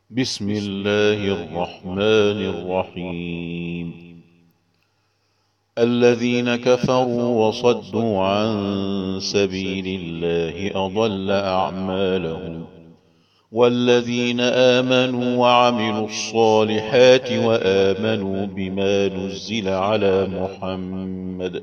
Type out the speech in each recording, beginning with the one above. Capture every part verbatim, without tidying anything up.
بسم الله الرحمن الرحيم. الذين كفروا وصدوا عن سبيل الله أضل أعمالهم، والذين آمنوا وعملوا الصالحات وآمنوا بما نزل على محمد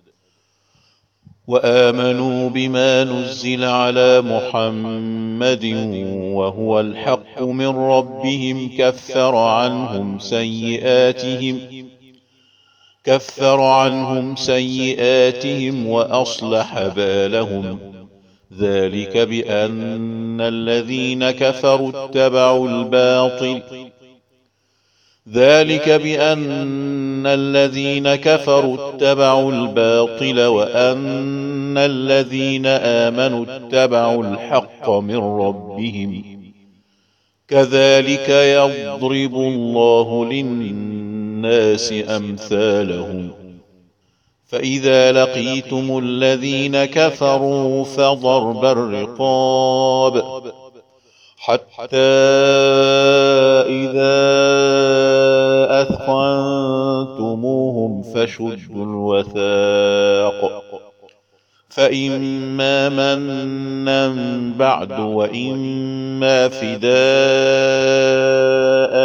وآمنوا بما نزل على محمد وهو الحق من ربهم كفر عنهم سيئاتهم كفر عنهم سيئاتهم وأصلح بالهم. ذلك بأن الذين كفروا اتبعوا الباطل ذلك بأن الذين كفروا اتبعوا الباطل وأن الذين آمنوا اتبعوا الحق من ربهم. كذلك يضرب الله للناس أمثالهم. فإذا لقيتم الذين كفروا فضرب الرقاب حتى إذا أثخنتموهم فشدوا الوثاق، فإما منا بعد وإما فداء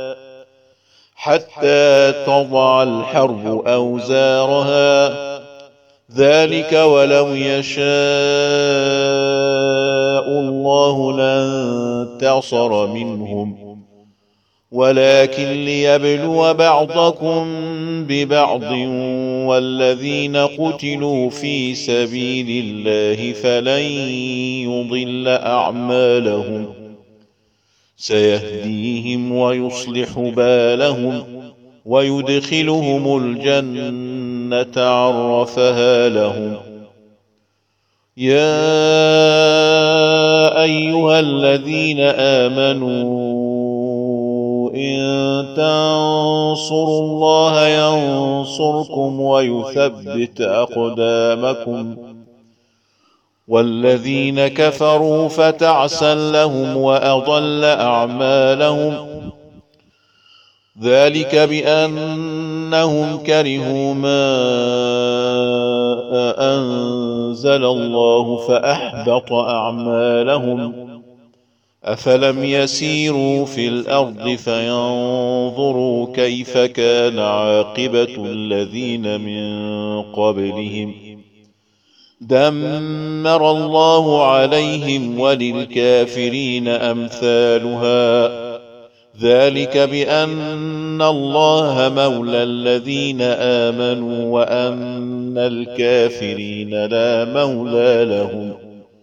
حتى تضع الحرب أوزارها. ذلك ولو يشاء الله لانتصر منهم، ولكن ليبلو بعضكم ببعض، والذين قتلوا في سبيل الله فلن يضل أعمالهم، سيهديهم ويصلح بالهم ويدخلهم الجنة عرفها لهم. يا أيها الذين آمنوا إن تنصروا الله ينصركم ويثبت أقدامكم، والذين كفروا فتعسا لهم وأضل أعمالهم. ذلك بأنهم كرهوا ما أنزل الله فأحبط أعمالهم. أفلم يسيروا في الأرض فينظروا كيف كان عاقبة الذين من قبلهم، دمر الله عليهم وللكافرين أمثالها. ذلك بأن الله مولى الذين آمنوا وأن الكافرين لا مولى لهم.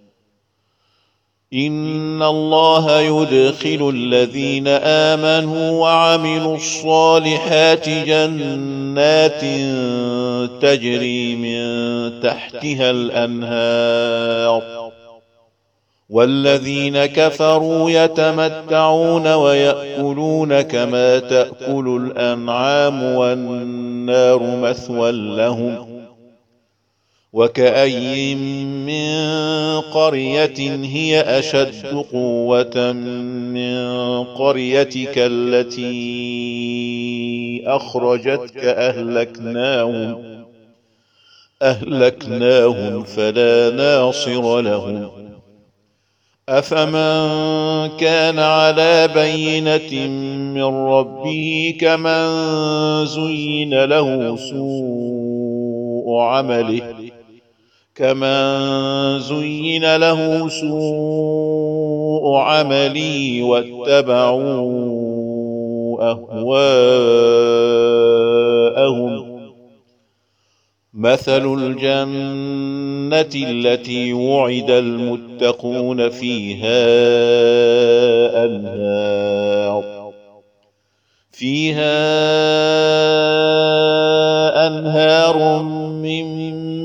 إن الله يدخل الذين آمنوا وعملوا الصالحات جنات تجري من تحتها الأنهار، والذين كفروا يتمتعون ويأكلون كما تأكل الأنعام والنار مثوى لهم. وكأي من قرية هي أشد قوة من قريتك التي أخرجتك أهلكناهم أهلكناهم فلا ناصر لهم. أفمن كان على بينة من ربه كمن زين له سوء عمله كمن زين له سوء عمله واتبعوا أهواءهم. مثل الجنة التي وعد المتقون فيها أنهار فيها أنهار من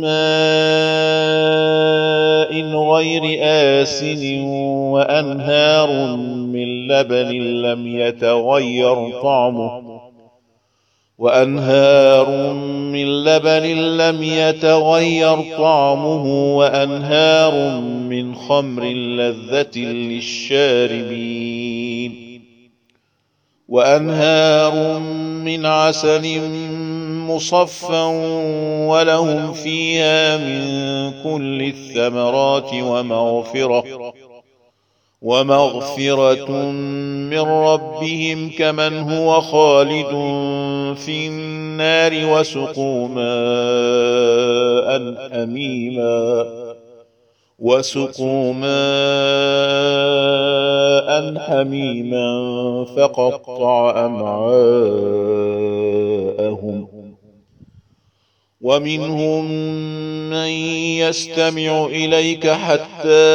ماء غير آسن وأنهار من لبن لم يتغير طعمه وأنهار من لبن لم يتغير طعمه وأنهار من خمر لذة للشاربين وأنهار من عسل مصفى ولهم فيها من كل الثمرات ومغفرة ومغفرة من ربهم كمن هو خالد في النار وسقوا ماء حميما وسقوا ماء حميما فقطع أمعاءهم ومنهم من يستمع إليك حتى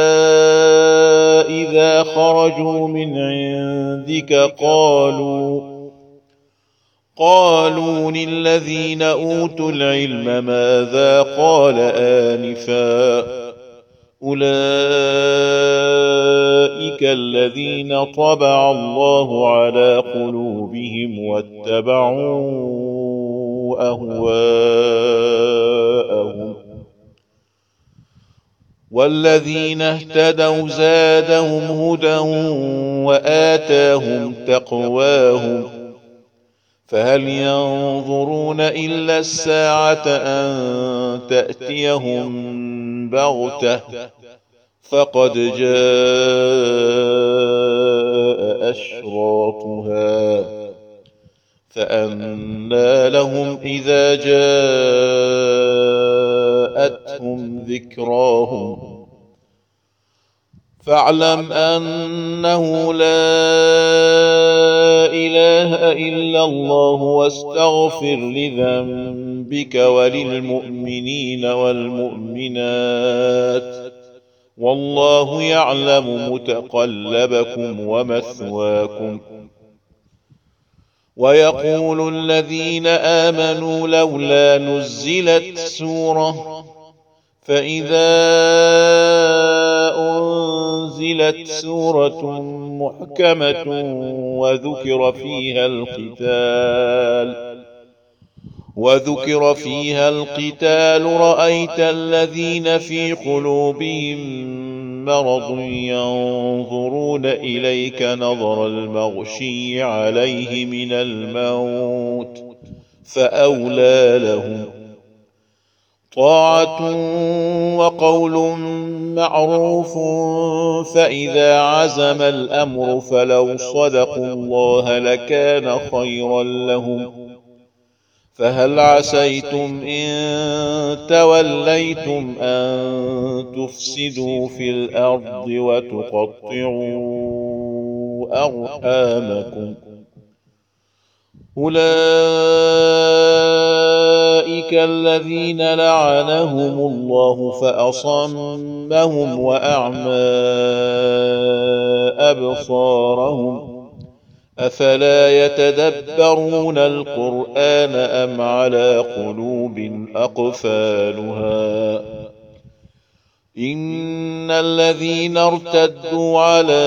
إذا خرجوا من عندك قالوا قالوا للذين أوتوا العلم ماذا قال آنفا أولئك الذين طبع الله على قلوبهم واتبعوا أهواءهم والذين اهتدوا زادهم هدى وآتاهم تقواهم فهل ينظرون إلا الساعة أن تأتيهم بغتة فقد جاء أشراطها فأنى لهم إذا جاءتهم ذكراهم فاعلم أنه لا إله إلا الله واستغفر لذنبك وللمؤمنين والمؤمنات والله يعلم متقلبكم ومثواكم ويقول الذين آمنوا لولا نزلت سورة فإذا أنزلت سورة محكمة وذكر فيها القتال وذكر فيها القتال رأيت الذين في قلوبهم مرض ينظرون إليك نظر المغشي عليه من الموت فأولى لهم طاعة وقول معروف فإذا عزم الأمر فلو صدقوا الله لكان خيرا لهم فهل عسيتم إن توليتم أن تفسدوا في الأرض وتقطعوا أرحامكم أولئك الذين لعنهم الله فأصمهم وأعمى أبصارهم أفلا يتدبرون القرآن أم على قلوب أقفالها إن الذين ارتدوا على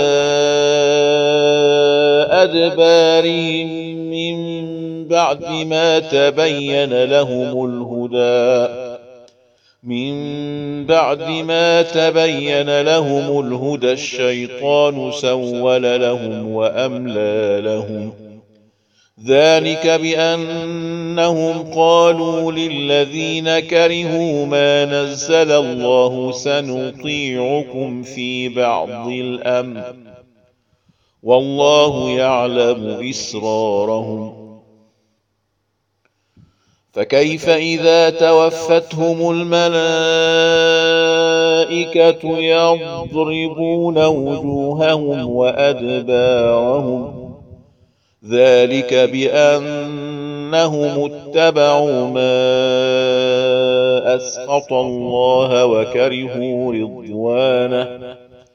أدبارهم من بعد ما تبين لهم الهدى من بعد ما تبين لهم الهدى الشيطان سول لهم وأملى لهم ذلك بأنهم قالوا للذين كرهوا ما نزل الله سنطيعكم في بعض الأمر والله يعلم إسرارهم فكيف إذا توفتهم الملائكة يضربون وجوههم وأدبارهم ذلك بأنهم اتبعوا ما أسخط الله وكرهوا رضوانه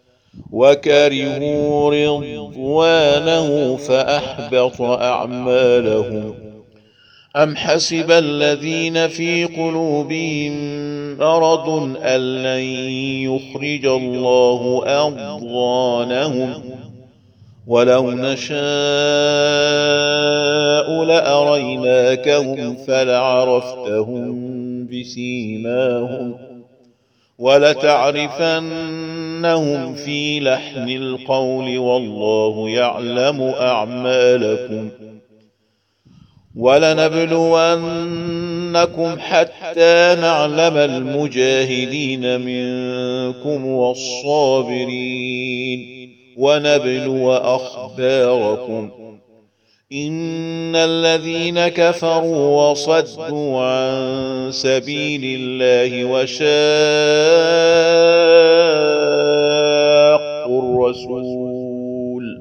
وكرهوا رضوانه فأحبط أعمالهم أم حسب الذين في قلوبهم مرض أن لن يخرج الله أضغانهم ولو نشاء لأريناكهم فلعرفتهم بسيماهم ولتعرفنهم في لحن القول والله يعلم أعمالكم ولنبلونكم حتى نعلم المجاهدين منكم والصابرين ونبلو أخباركم إن الذين كفروا وصدوا عن سبيل الله وشاقوا الرسول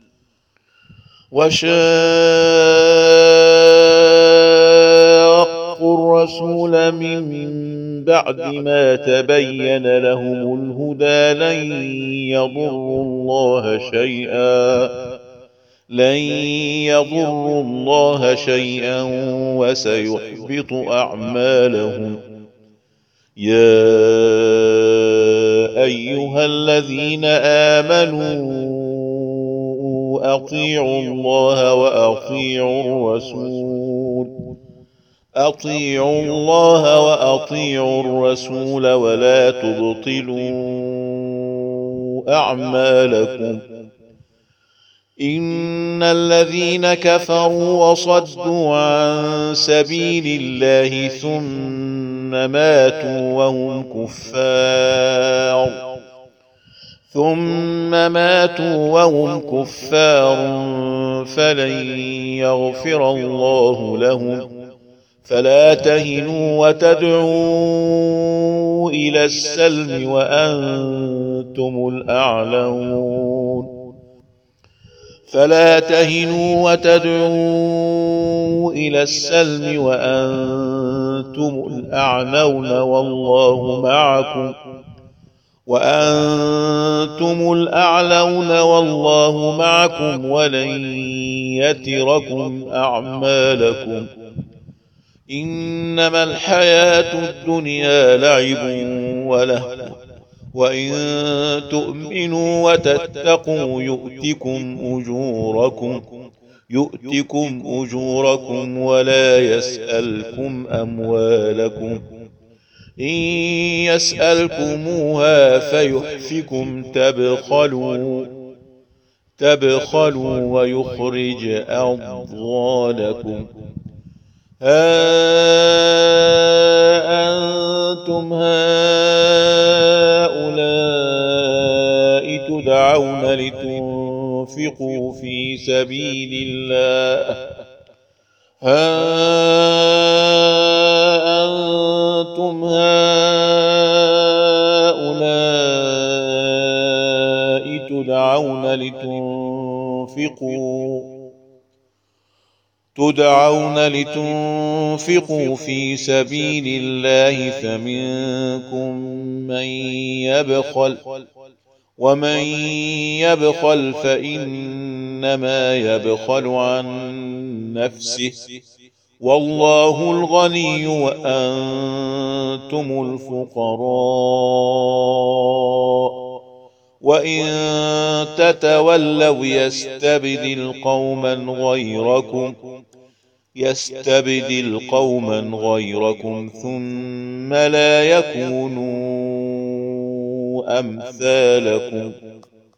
وشاقوا الرسول من بعد ما تبين لهم الهدى لن يضروا الله شيئا لن يضروا الله شيئا وسيحبط أعمالهم يا أيها الذين آمنوا أطيعوا الله وأطيعوا الرسول أطيعوا الله وأطيعوا الرسول ولا تبطلوا أعمالكم إن الذين كفروا وصدوا عن سبيل الله ثم ماتوا وهم كفار ثم ماتوا وهم كفار فلن يغفر الله لهم فلا تهنوا وتدعوا إلى السلم وأنتم الأعلون فلا تهنوا وتدعوا إلى السلم وأنتم الأعلون والله معكم وأنتم الأعلون والله معكم ولن يتركم أعمالكم إنما الحياة الدنيا لعب ولهو وإن تؤمنوا وتتقوا يؤتكم أجوركم يؤتكم أجوركم ولا يسألكم أموالكم إن يسألكموها فيحفكم تبخلوا تبخلوا ويخرج أضغانكم ها أنتم هؤلاء تدعون لتنفقوا في سبيل الله ها أنتم هؤلاء تدعون لتنفقوا تدعون لتنفقوا في سبيل الله فمنكم من يبخل ومن يبخل فإنما يبخل عن نفسه والله الغني وأنتم الفقراء وإن تتولوا يستبدل قوما غيركم يستبدل قوما غيركم ثم لا يكونوا أمثالكم